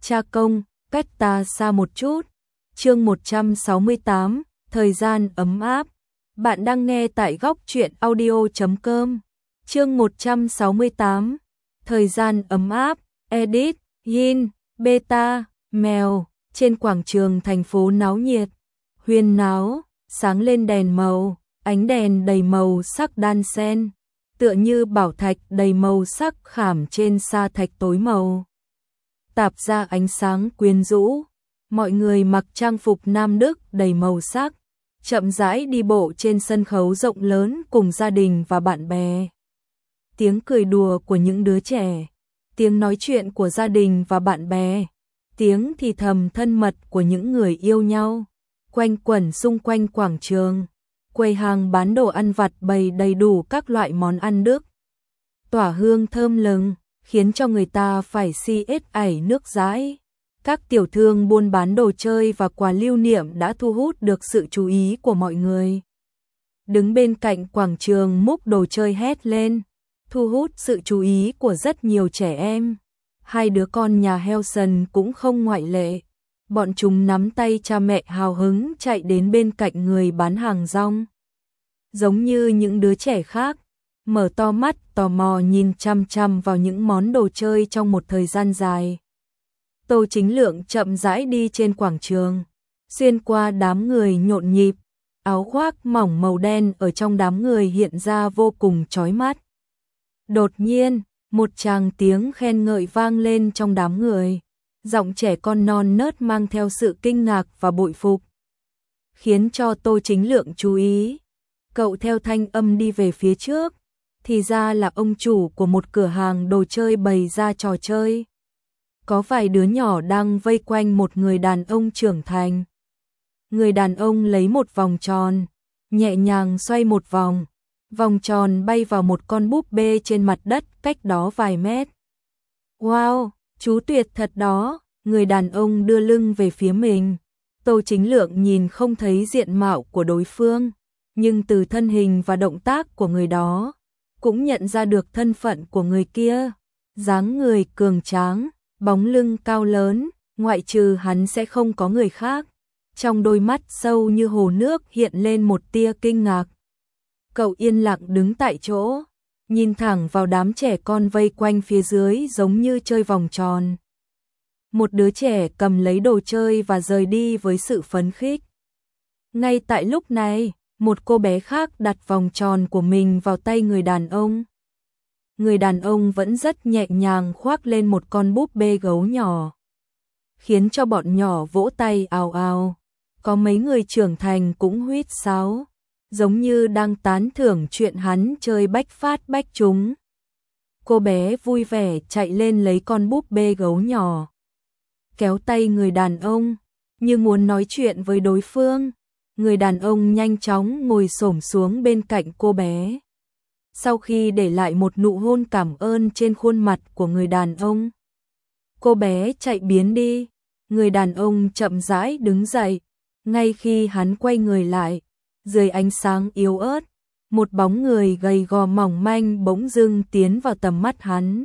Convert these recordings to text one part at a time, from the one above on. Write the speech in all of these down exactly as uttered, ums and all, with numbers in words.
Cha công, cách ta xa một chút. Chương một trăm sáu mươi tám, thời gian ấm áp. Bạn đang nghe tại góc truyện audio chấm com. Chương một trăm sáu mươi tám, thời gian ấm áp. Edit, Yin, Beta, Mèo. Trên quảng trường thành phố náo nhiệt, huyên náo, sáng lên đèn màu, ánh đèn đầy màu sắc đan xen, tựa như bảo thạch đầy màu sắc khảm trên sa thạch tối màu, tạp ra ánh sáng quyến rũ. Mọi người mặc trang phục Nam Đức đầy màu sắc, chậm rãi đi bộ trên sân khấu rộng lớn cùng gia đình và bạn bè. Tiếng cười đùa của những đứa trẻ, tiếng nói chuyện của gia đình và bạn bè, tiếng thì thầm thân mật của những người yêu nhau, quanh quẩn xung quanh quảng trường. Quầy hàng bán đồ ăn vặt bày đầy đủ các loại món ăn Đức, tỏa hương thơm lừng, khiến cho người ta phải si ết ảy nước dãi. Các tiểu thương buôn bán đồ chơi và quà lưu niệm đã thu hút được sự chú ý của mọi người. Đứng bên cạnh quảng trường múc đồ chơi hét lên, thu hút sự chú ý của rất nhiều trẻ em. Hai đứa con nhà Helson cũng không ngoại lệ. Bọn chúng nắm tay cha mẹ hào hứng chạy đến bên cạnh người bán hàng rong. Giống như những đứa trẻ khác, mở to mắt tò mò nhìn chăm chăm vào những món đồ chơi trong một thời gian dài. Tô Chính Lượng chậm rãi đi trên quảng trường, xuyên qua đám người nhộn nhịp, áo khoác mỏng màu đen ở trong đám người hiện ra vô cùng chói mắt. Đột nhiên, một tràng tiếng khen ngợi vang lên trong đám người, giọng trẻ con non nớt mang theo sự kinh ngạc và bội phục, khiến cho Tô Chính Lượng chú ý. Cậu theo thanh âm đi về phía trước, thì ra là ông chủ của một cửa hàng đồ chơi bày ra trò chơi. Có vài đứa nhỏ đang vây quanh một người đàn ông trưởng thành. Người đàn ông lấy một vòng tròn, nhẹ nhàng xoay một vòng. Vòng tròn bay vào một con búp bê trên mặt đất cách đó vài mét. Wow, chú tuyệt thật đó, người đàn ông đưa lưng về phía mình. Tô Chính Lượng nhìn không thấy diện mạo của đối phương, nhưng từ thân hình và động tác của người đó, cũng nhận ra được thân phận của người kia. Dáng người cường tráng, bóng lưng cao lớn, ngoại trừ hắn sẽ không có người khác. Trong đôi mắt sâu như hồ nước hiện lên một tia kinh ngạc. Cậu yên lặng đứng tại chỗ, nhìn thẳng vào đám trẻ con vây quanh phía dưới giống như chơi vòng tròn. Một đứa trẻ cầm lấy đồ chơi và rời đi với sự phấn khích. Ngay tại lúc này, một cô bé khác đặt vòng tròn của mình vào tay người đàn ông. Người đàn ông vẫn rất nhẹ nhàng khoác lên một con búp bê gấu nhỏ, khiến cho bọn nhỏ vỗ tay ào ào. Có mấy người trưởng thành cũng huýt sáo, giống như đang tán thưởng chuyện hắn chơi bách phát bách trúng. Cô bé vui vẻ chạy lên lấy con búp bê gấu nhỏ, kéo tay người đàn ông, như muốn nói chuyện với đối phương. Người đàn ông nhanh chóng ngồi xổm xuống bên cạnh cô bé. Sau khi để lại một nụ hôn cảm ơn trên khuôn mặt của người đàn ông, cô bé chạy biến đi. Người đàn ông chậm rãi đứng dậy. Ngay khi hắn quay người lại, dưới ánh sáng yếu ớt, một bóng người gầy gò mỏng manh bỗng dưng tiến vào tầm mắt hắn.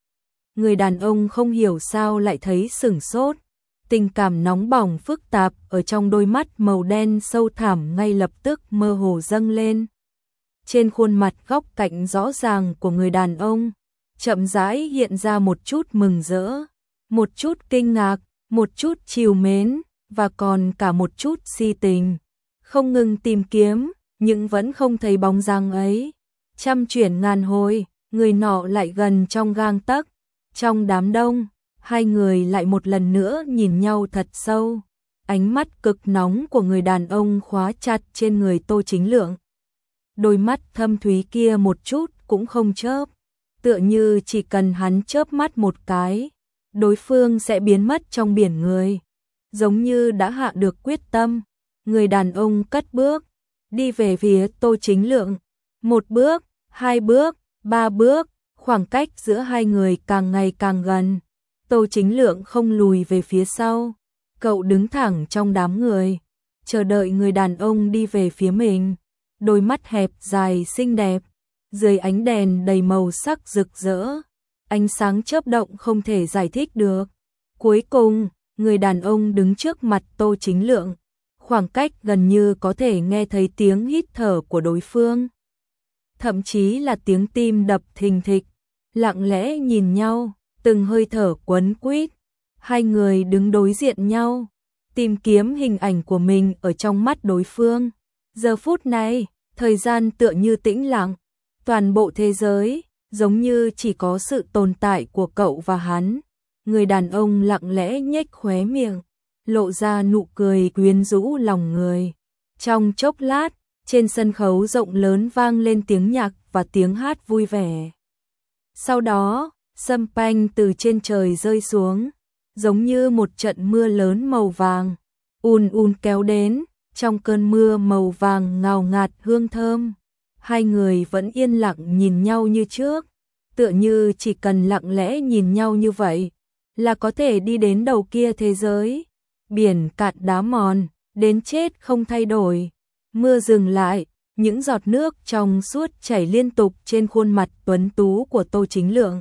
Người đàn ông không hiểu sao lại thấy sửng sốt, tình cảm nóng bỏng phức tạp ở trong đôi mắt màu đen sâu thẳm ngay lập tức mơ hồ dâng lên. Trên khuôn mặt góc cạnh rõ ràng của người đàn ông, chậm rãi hiện ra một chút mừng rỡ, một chút kinh ngạc, một chút trìu mến, và còn cả một chút si tình. Không ngừng tìm kiếm, nhưng vẫn không thấy bóng dáng ấy. Trăm chuyển ngàn hồi, người nọ lại gần trong gang tấc. Trong đám đông, hai người lại một lần nữa nhìn nhau thật sâu. Ánh mắt cực nóng của người đàn ông khóa chặt trên người Tô Chính Lượng. Đôi mắt thâm thúy kia một chút cũng không chớp, tựa như chỉ cần hắn chớp mắt một cái, đối phương sẽ biến mất trong biển người. Giống như đã hạ được quyết tâm, người đàn ông cất bước, đi về phía Tô Chính Lượng. Một bước, hai bước, ba bước, khoảng cách giữa hai người càng ngày càng gần. Tô Chính Lượng không lùi về phía sau, cậu đứng thẳng trong đám người, chờ đợi người đàn ông đi về phía mình. Đôi mắt hẹp dài xinh đẹp, dưới ánh đèn đầy màu sắc rực rỡ, ánh sáng chớp động không thể giải thích được. Cuối cùng, người đàn ông đứng trước mặt Tô Chính Lượng, khoảng cách gần như có thể nghe thấy tiếng hít thở của đối phương. Thậm chí là tiếng tim đập thình thịch, lặng lẽ nhìn nhau, từng hơi thở quấn quýt. Hai người đứng đối diện nhau, tìm kiếm hình ảnh của mình ở trong mắt đối phương. Giờ phút này, thời gian tựa như tĩnh lặng, toàn bộ thế giới giống như chỉ có sự tồn tại của cậu và hắn. Người đàn ông lặng lẽ nhếch khóe miệng, lộ ra nụ cười quyến rũ lòng người. Trong chốc lát, trên sân khấu rộng lớn vang lên tiếng nhạc và tiếng hát vui vẻ. Sau đó, champagne từ trên trời rơi xuống, giống như một trận mưa lớn màu vàng, ùn ùn kéo đến, trong cơn mưa màu vàng ngào ngạt hương thơm. Hai người vẫn yên lặng nhìn nhau như trước, tựa như chỉ cần lặng lẽ nhìn nhau như vậy, là có thể đi đến đầu kia thế giới. Biển cạn đá mòn, đến chết không thay đổi. Mưa dừng lại, những giọt nước trong suốt chảy liên tục trên khuôn mặt tuấn tú của Tô Chính Lượng.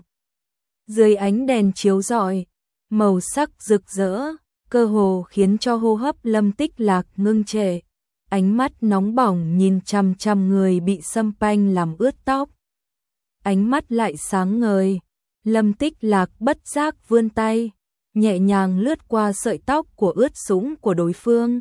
Dưới ánh đèn chiếu rọi, màu sắc rực rỡ, cơ hồ khiến cho hô hấp Lâm Tích Lạc ngưng trệ. Ánh mắt nóng bỏng nhìn chằm chằm người bị champagne làm ướt tóc. Ánh mắt lại sáng ngời, Lâm Tích Lạc bất giác vươn tay, nhẹ nhàng lướt qua sợi tóc của ướt sũng của đối phương.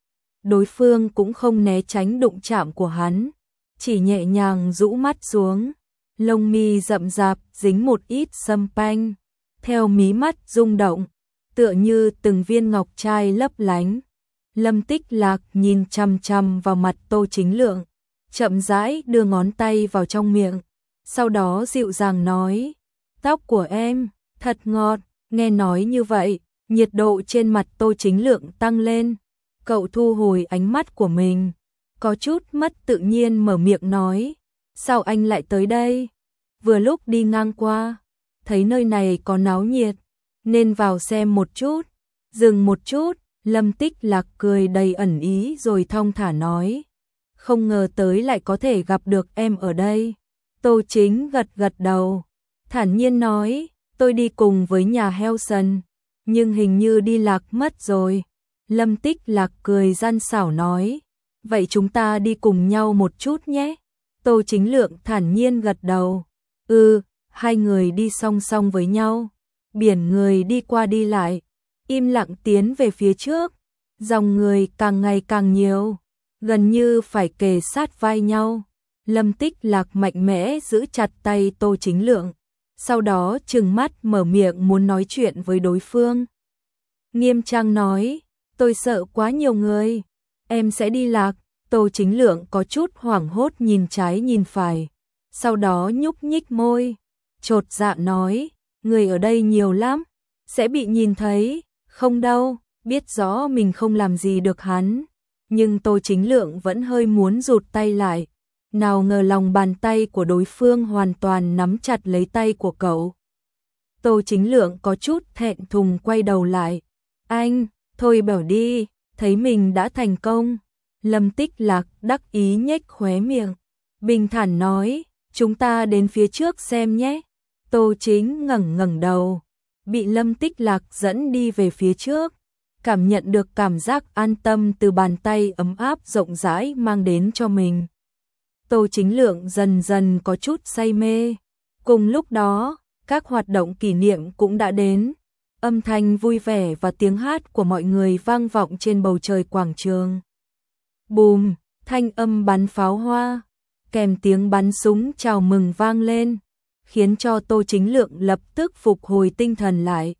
Đối phương cũng không né tránh đụng chạm của hắn, chỉ nhẹ nhàng rũ mắt xuống, lông mi rậm rạp dính một ít champagne, theo mí mắt rung động, tựa như từng viên ngọc trai lấp lánh. Lâm Tích Lạc nhìn chằm chằm vào mặt Tô Chính Lượng, chậm rãi đưa ngón tay vào trong miệng, sau đó dịu dàng nói, tóc của em, thật ngọt. Nghe nói như vậy, nhiệt độ trên mặt Tô Chính Lượng tăng lên, cậu thu hồi ánh mắt của mình, có chút mất tự nhiên mở miệng nói, sao anh lại tới đây? Vừa lúc đi ngang qua, thấy nơi này có náo nhiệt, nên vào xem một chút. Dừng một chút, Lâm Tích Lạc cười đầy ẩn ý rồi thong thả nói, không ngờ tới lại có thể gặp được em ở đây. Tô Chính gật gật đầu, thản nhiên nói, tôi đi cùng với nhà Helson, nhưng hình như đi lạc mất rồi. Lâm Tích Lạc cười gian xảo nói, vậy chúng ta đi cùng nhau một chút nhé. Tô Chính Lượng thản nhiên gật đầu, ừ, hai người đi song song với nhau. Biển người đi qua đi lại, im lặng tiến về phía trước, dòng người càng ngày càng nhiều, gần như phải kề sát vai nhau. Lâm Tích Lạc mạnh mẽ giữ chặt tay Tô Chính Lượng, sau đó trừng mắt mở miệng muốn nói chuyện với đối phương. Nghiêm trang nói, tôi sợ quá nhiều người, em sẽ đi lạc. Tô Chính Lượng có chút hoảng hốt nhìn trái nhìn phải, sau đó nhúc nhích môi, chột dạ nói, người ở đây nhiều lắm, sẽ bị nhìn thấy. Không đâu, biết rõ mình không làm gì được hắn, nhưng Tô Chính Lượng vẫn hơi muốn rụt tay lại. Nào ngờ lòng bàn tay của đối phương hoàn toàn nắm chặt lấy tay của cậu. Tô Chính Lượng có chút thẹn thùng quay đầu lại. Anh, thôi bảo đi, thấy mình đã thành công. Lâm Tích Lạc đắc ý nhếch khóe miệng, bình thản nói, chúng ta đến phía trước xem nhé. Tô Chính ngẩng ngẩng đầu, bị Lâm Tích Lạc dẫn đi về phía trước, cảm nhận được cảm giác an tâm từ bàn tay ấm áp rộng rãi mang đến cho mình. Tô Chính Lượng dần dần có chút say mê. Cùng lúc đó, các hoạt động kỷ niệm cũng đã đến. Âm thanh vui vẻ và tiếng hát của mọi người vang vọng trên bầu trời quảng trường. Bùm, thanh âm bắn pháo hoa, kèm tiếng bắn súng chào mừng vang lên, khiến cho Tô Chính Lượng lập tức phục hồi tinh thần lại.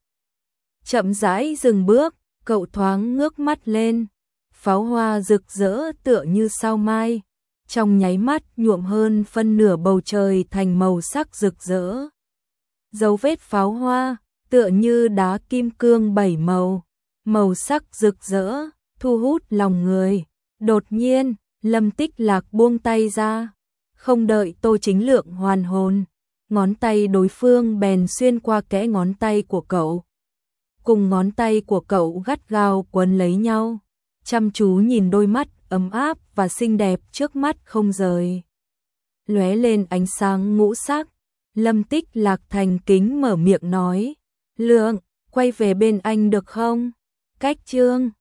Chậm rãi dừng bước, cậu thoáng ngước mắt lên. Pháo hoa rực rỡ tựa như sao mai, trong nháy mắt nhuộm hơn phân nửa bầu trời thành màu sắc rực rỡ. Dấu vết pháo hoa tựa như đá kim cương bảy màu, màu sắc rực rỡ, thu hút lòng người. Đột nhiên, Lâm Tích Lạc buông tay ra, không đợi Tô Chính Lượng hoàn hồn, ngón tay đối phương bèn xuyên qua kẽ ngón tay của cậu. Cùng ngón tay của cậu gắt gao quấn lấy nhau, chăm chú nhìn đôi mắt ấm áp và xinh đẹp trước mắt không rời. Lóe lên ánh sáng ngũ sắc, Lâm Tích Lạc thành kính mở miệng nói, Lượng, quay về bên anh được không? Cách chương